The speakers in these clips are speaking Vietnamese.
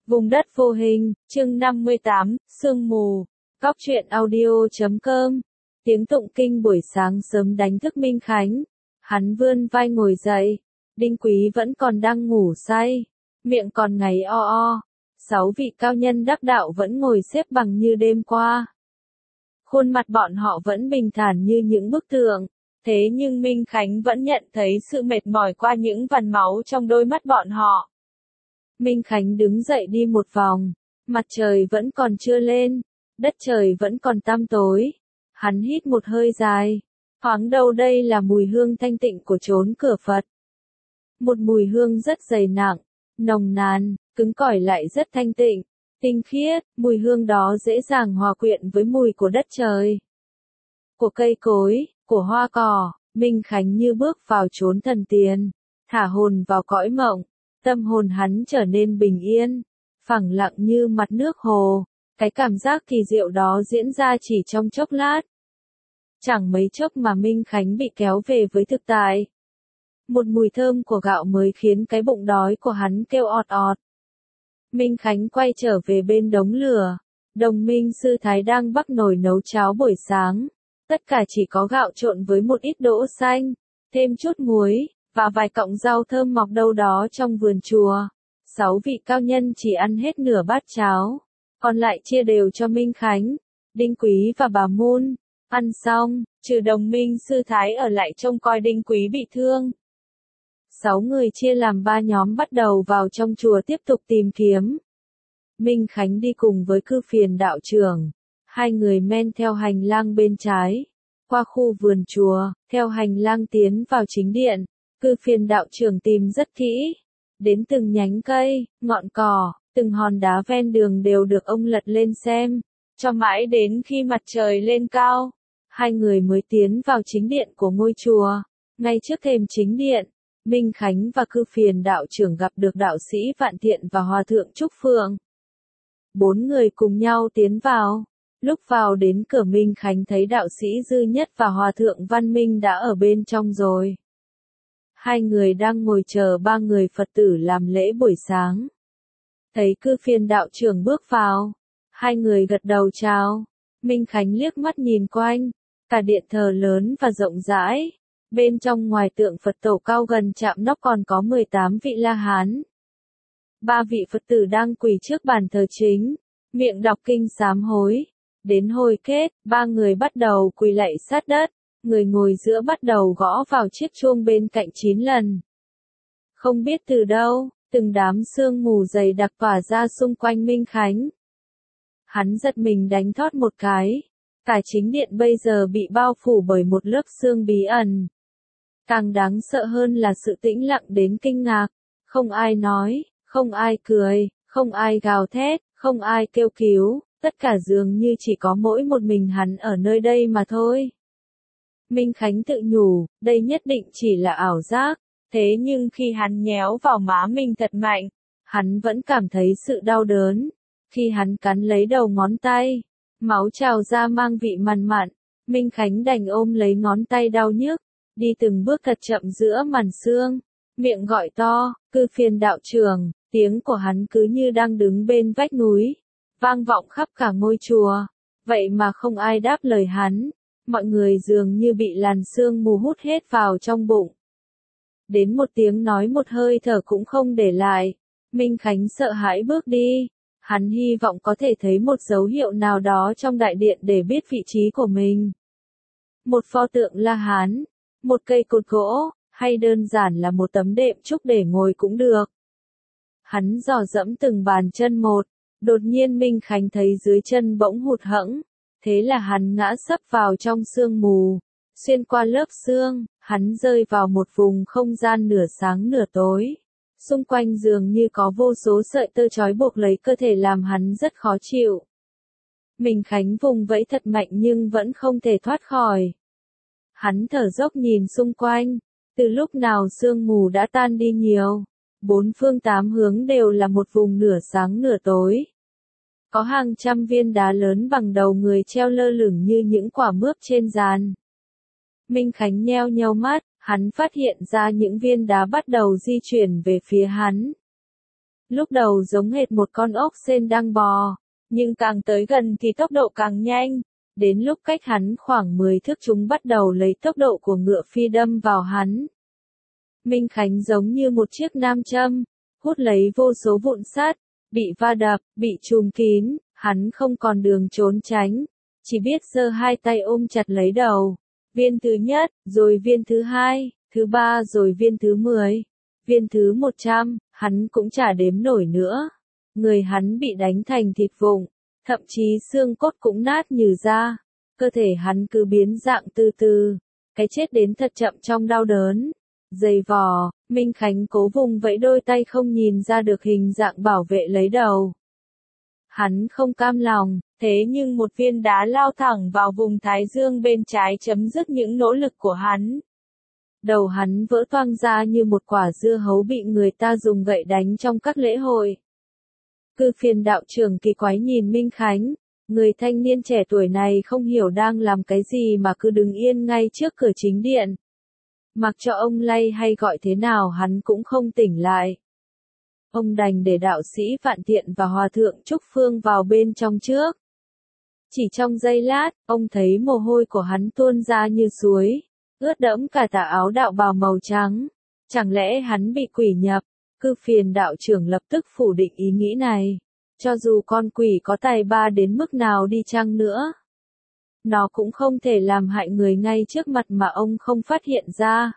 Vùng đất vô hình, chương 58, sương mù. Cóc truyện audio.com. Tiếng tụng kinh buổi sáng sớm đánh thức Minh Khánh. Hắn vươn vai ngồi dậy. Đinh Quý vẫn còn đang ngủ say. Miệng còn ngáy o o. 6 vị cao nhân đắc đạo vẫn ngồi xếp bằng như đêm qua. Khuôn mặt bọn họ vẫn bình thản như những bức tượng. Thế nhưng Minh Khánh vẫn nhận thấy sự mệt mỏi qua những vằn máu trong đôi mắt bọn họ. Minh Khánh đứng dậy đi một vòng, mặt trời vẫn còn chưa lên, đất trời vẫn còn tăm tối. Hắn hít một hơi dài, thoáng đâu đây là mùi hương thanh tịnh của chốn cửa Phật. Một mùi hương rất dày nặng, nồng nàn, cứng cỏi lại rất thanh tịnh, tinh khiết, mùi hương đó dễ dàng hòa quyện với mùi của đất trời, của cây cối, của hoa cỏ. Minh Khánh như bước vào chốn thần tiên, thả hồn vào cõi mộng. Tâm hồn hắn trở nên bình yên, phẳng lặng như mặt nước hồ. Cái cảm giác kỳ diệu đó diễn ra chỉ trong chốc lát. Chẳng mấy chốc mà Minh Khánh bị kéo về với thực tại. Một mùi thơm của gạo mới khiến cái bụng đói của hắn kêu ọt ọt. Minh Khánh quay trở về bên đống lửa. Đồng minh sư thái đang bắc nồi nấu cháo buổi sáng. Tất cả chỉ có gạo trộn với một ít đỗ xanh, thêm chút muối và vài cọng rau thơm mọc đâu đó trong vườn chùa. 6 vị cao nhân chỉ ăn hết nửa bát cháo, còn lại chia đều cho Minh Khánh, Đinh Quý và bà Môn. Ăn xong, trừ đồng minh sư thái ở lại trông coi Đinh Quý bị thương. 6 người chia làm 3 nhóm bắt đầu vào trong chùa tiếp tục tìm kiếm. Minh Khánh đi cùng với Cư Phiền đạo trưởng. 2 người men theo hành lang bên trái, qua khu vườn chùa, theo hành lang tiến vào chính điện. Cư Phiền đạo trưởng tìm rất kỹ, đến từng nhánh cây, ngọn cỏ, từng hòn đá ven đường đều được ông lật lên xem, cho mãi đến khi mặt trời lên cao, 2 người mới tiến vào chính điện của ngôi chùa. Ngay trước thềm chính điện, Minh Khánh và Cư Phiền đạo trưởng gặp được đạo sĩ Vạn Thiện và Hòa thượng Trúc Phượng. 4 người cùng nhau tiến vào. Lúc vào đến cửa, Minh Khánh thấy đạo sĩ Dư Nhất và Hòa thượng Văn Minh đã ở bên trong rồi. 2 người đang ngồi chờ 3 người Phật tử làm lễ buổi sáng. Thấy Cư Phiền đạo trưởng bước vào, 2 người gật đầu chào. Minh Khánh liếc mắt nhìn quanh, cả điện thờ lớn và rộng rãi. Bên trong ngoài tượng Phật tổ cao gần chạm nóc còn có 18 vị La Hán. 3 vị Phật tử đang quỳ trước bàn thờ chính, miệng đọc kinh sám hối. Đến hồi kết, 3 người bắt đầu quỳ lạy sát đất. Người ngồi giữa bắt đầu gõ vào chiếc chuông bên cạnh 9 lần. Không biết từ đâu, từng đám sương mù dày đặc tỏa ra xung quanh Minh Khánh. Hắn giật mình đánh thót một cái. Cả chính điện bây giờ bị bao phủ bởi một lớp sương bí ẩn. Càng đáng sợ hơn là sự tĩnh lặng đến kinh ngạc. Không ai nói, không ai cười, không ai gào thét, không ai kêu cứu. Tất cả dường như chỉ có mỗi một mình hắn ở nơi đây mà thôi. Minh Khánh tự nhủ, đây nhất định chỉ là ảo giác. Thế nhưng khi hắn nhéo vào má mình thật mạnh, hắn vẫn cảm thấy sự đau đớn. Khi hắn cắn lấy đầu ngón tay, máu trào ra mang vị mặn mặn. Minh Khánh đành ôm lấy ngón tay đau nhức, đi từng bước thật chậm giữa màn sương, miệng gọi to, Cư Phiền đạo trưởng. Tiếng của hắn cứ như đang đứng bên vách núi, vang vọng khắp cả ngôi chùa. Vậy mà không ai đáp lời hắn. Mọi người dường như bị làn sương mù hút hết vào trong bụng. Đến một tiếng nói một hơi thở cũng không để lại. Minh Khánh sợ hãi bước đi. Hắn hy vọng có thể thấy một dấu hiệu nào đó trong đại điện để biết vị trí của mình. Một pho tượng La Hán, một cây cột gỗ, hay đơn giản là một tấm đệm trúc để ngồi cũng được. Hắn dò dẫm từng bàn chân một. Đột nhiên Minh Khánh thấy dưới chân bỗng hụt hẫng. Thế là hắn ngã sấp vào trong sương mù. Xuyên qua lớp sương, hắn rơi vào một vùng không gian nửa sáng nửa tối. Xung quanh dường như có vô số sợi tơ trói buộc lấy cơ thể làm hắn rất khó chịu. Minh Khánh vùng vẫy thật mạnh nhưng vẫn không thể thoát khỏi. Hắn thở dốc nhìn xung quanh. Từ lúc nào sương mù đã tan đi nhiều. 4 phương 8 hướng đều là một vùng nửa sáng nửa tối. Có hàng trăm viên đá lớn bằng đầu người treo lơ lửng như những quả mướp trên giàn. Minh Khánh nheo nheo mắt, hắn phát hiện ra những viên đá bắt đầu di chuyển về phía hắn. Lúc đầu giống hệt một con ốc sên đang bò, nhưng càng tới gần thì tốc độ càng nhanh. Đến lúc cách hắn khoảng 10 thước chúng bắt đầu lấy tốc độ của ngựa phi đâm vào hắn. Minh Khánh giống như một chiếc nam châm, hút lấy vô số vụn sắt, bị va đập, bị trùm kín, hắn không còn đường trốn tránh, chỉ biết giơ hai tay ôm chặt lấy đầu. Viên thứ nhất, rồi viên thứ hai, thứ ba rồi viên thứ 10, viên thứ 100, hắn cũng chả đếm nổi nữa. Người hắn bị đánh thành thịt vụn, thậm chí xương cốt cũng nát nhừ ra, cơ thể hắn cứ biến dạng từ từ, cái chết đến thật chậm trong đau đớn. Giày vò, Minh Khánh cố vùng vẫy đôi tay không nhìn ra được hình dạng bảo vệ lấy đầu. Hắn không cam lòng, thế nhưng một viên đá lao thẳng vào vùng thái dương bên trái chấm dứt những nỗ lực của hắn. Đầu hắn vỡ toang ra như một quả dưa hấu bị người ta dùng gậy đánh trong các lễ hội. Cư Phiền đạo trưởng kỳ quái nhìn Minh Khánh, người thanh niên trẻ tuổi này không hiểu đang làm cái gì mà cứ đứng yên ngay trước cửa chính điện. Mặc cho ông lay hay gọi thế nào hắn cũng không tỉnh lại. Ông đành để đạo sĩ Vạn Tiện và Hòa thượng Trúc Phương vào bên trong trước. Chỉ trong giây lát, ông thấy mồ hôi của hắn tuôn ra như suối, ướt đẫm cả tà áo đạo bào màu trắng. Chẳng lẽ hắn bị quỷ nhập? Cư Phiền đạo trưởng lập tức phủ định ý nghĩ này. Cho dù con quỷ có tài ba đến mức nào đi chăng nữa, nó cũng không thể làm hại người ngay trước mặt mà ông không phát hiện ra.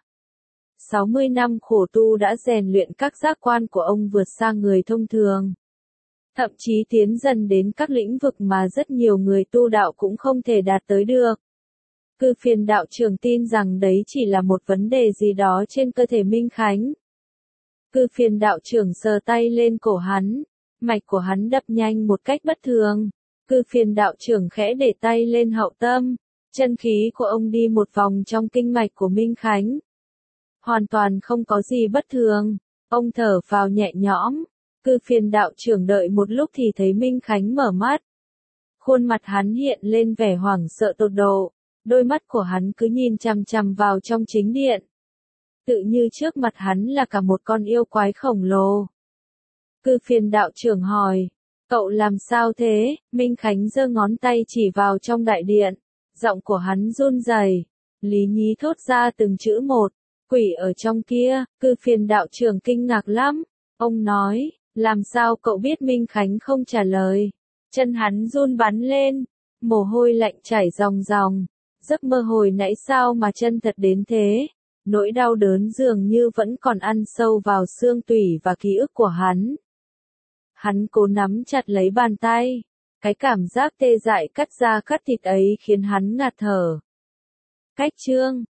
60 năm khổ tu đã rèn luyện các giác quan của ông vượt xa người thông thường. Thậm chí tiến dần đến các lĩnh vực mà rất nhiều người tu đạo cũng không thể đạt tới được. Cư Phiền đạo trưởng tin rằng đấy chỉ là một vấn đề gì đó trên cơ thể Minh Khánh. Cư Phiền đạo trưởng sờ tay lên cổ hắn, mạch của hắn đập nhanh một cách bất thường. Cư Phiền đạo trưởng khẽ để tay lên hậu tâm, chân khí của ông đi một vòng trong kinh mạch của Minh Khánh. Hoàn toàn không có gì bất thường, ông thở vào nhẹ nhõm. Cư Phiền đạo trưởng đợi một lúc thì thấy Minh Khánh mở mắt. Khuôn mặt hắn hiện lên vẻ hoảng sợ tột độ, đôi mắt của hắn cứ nhìn chằm chằm vào trong chính điện. Tự như trước mặt hắn là cả một con yêu quái khổng lồ. Cư Phiền đạo trưởng hỏi, cậu làm sao thế? Minh Khánh giơ ngón tay chỉ vào trong đại điện, giọng của hắn run rẩy, lý nhí thốt ra từng chữ một, quỷ ở trong kia. Cư Phiền đạo trưởng kinh ngạc lắm, ông nói, làm sao cậu biết? Minh Khánh không trả lời, chân hắn run bắn lên, mồ hôi lạnh chảy ròng ròng, giấc mơ hồi nãy sao mà chân thật đến thế, nỗi đau đớn dường như vẫn còn ăn sâu vào xương tủy và ký ức của hắn. Hắn cố nắm chặt lấy bàn tay, cái cảm giác tê dại cắt da cắt thịt ấy khiến hắn ngạt thở. Cách chương